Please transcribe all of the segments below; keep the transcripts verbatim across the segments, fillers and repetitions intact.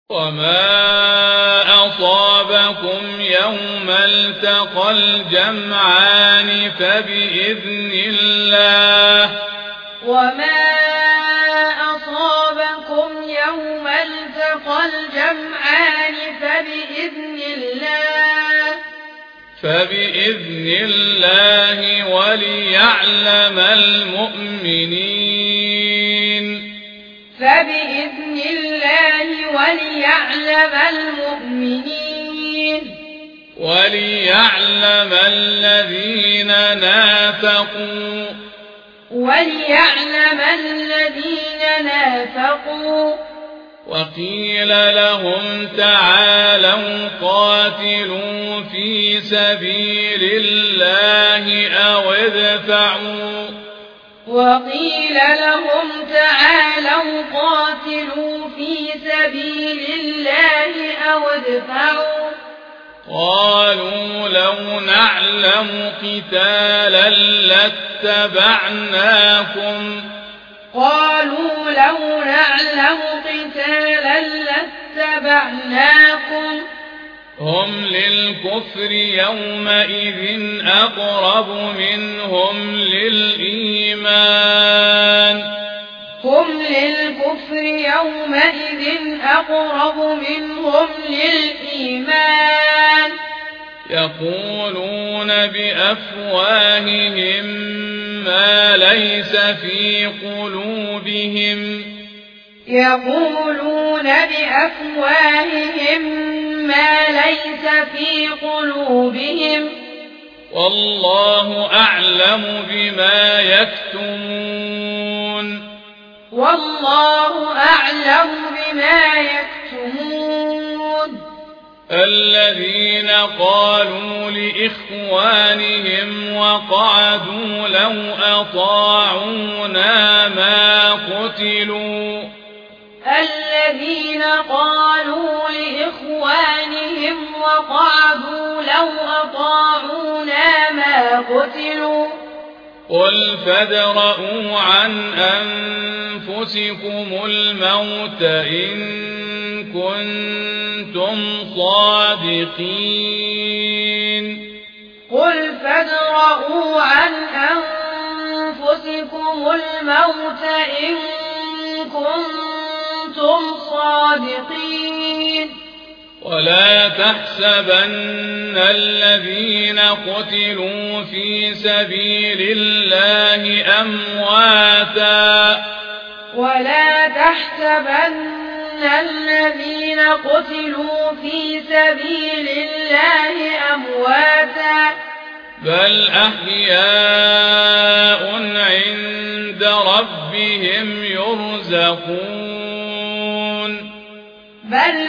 وما أصابكم يوم التقى الجمعان فبإذن الله وما أصابكم يوم التقى الجمعان فبإذن الله فبإذن الله وليعلم المؤمنين فبإذن الله وليعلم المؤمنين وليعلم الذين نافقوا وليعلم الذين نافقوا وقيل لهم تعالوا قاتلوا في سبيل الله أو ادفعوا وقيل لهم تعالوا قاتلوا في سبيل الله أو ادفعوا قالوا لو نعلم قتالا لاتبعناكم قالوا لو نعلم قتالا لاتبعناكم هم للكفر يومئذ أقرب منهم للإيمان هم للكفر يومئذ أقرب منهم للإيمان يقولون بأفواههم ما ليس في قلوبهم يقولون بأفواههم ما ليس في قلوبهم والله أعلم بما يكتمون والله أعلم بما يكتمون الذين قالوا لإخوانهم وقعدوا لو أطاعونا ما قتلوا الذين قالوا لإخوانهم وقعدوا لو أطاعونا ما قتلوا قل فادرءوا عن أنفسكم الموت إن كنتم صادقين قل فادرءوا عن أنفسكم الموت إن كنتم صادقين ولا تحسبن الذين قتلوا في سبيل الله أمواتا ولا تحسبن الذين قتلوا في سبيل الله أمواتا بل أحياء عند ربهم يرزقون بل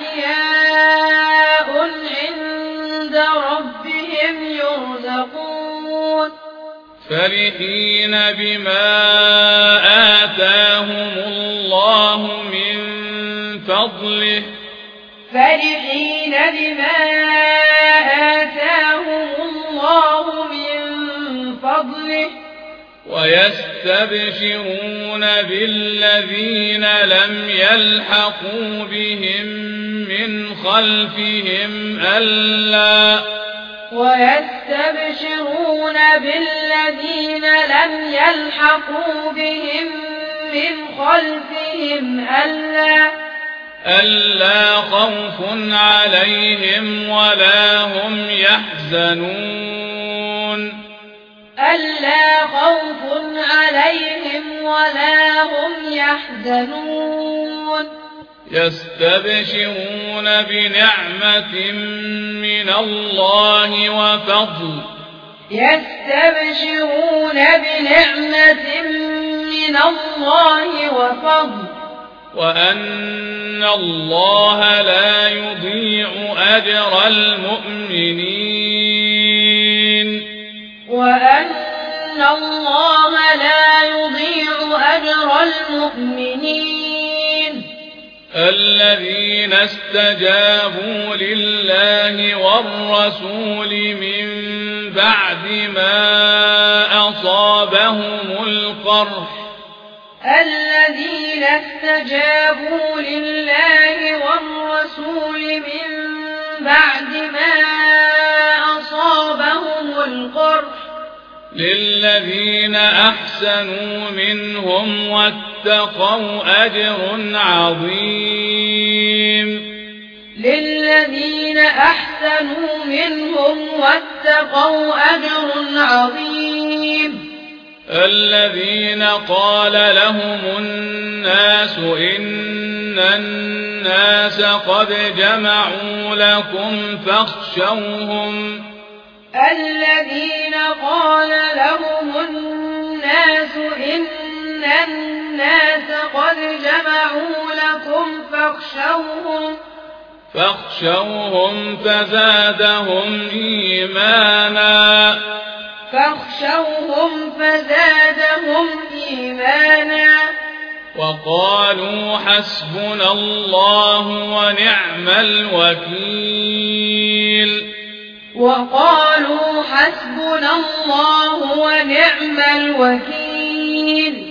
أحياء عند ربهم يرزقون فرحين بما آتاهم الله من فضله فرحين بما آتاهم الله من فضله ويستبشرون بالذين لم يلحقوا بهم من خلفهم ألا ويستبشرون بالذين لم يلحقوا بهم من خلفهم ألا ألا خوف عليهم ولا هم يحزنون ألا خوف عليهم ولا هم يحزنون يستبشرون بنعمة من الله وفضل يستبشرون بنعمة من الله وفضل وأن الله لا يضيع أجر المؤمنين وأن الله لا يضيع أجر المؤمنين الذين استجابوا لله والرسول من بعد ما أصابهم القرح الذين استجابوا لله والرسول للذين أحسنوا منهم واتقوا أجر عظيم للذين أحسنوا منهم واتقوا أجر عظيم الذين قال لهم الناس إن الناس قد جمعوا لكم فاخشوهم الذين قال لهم الناس إن الناس قد جمعوا لكم فاخشوهم فاخشوهم فزادهم إيمانا فاخشوهم فزادهم إيمانا وقالوا حسبنا الله ونعم الوكيل وقالوا حسبنا الله ونعم الوكيل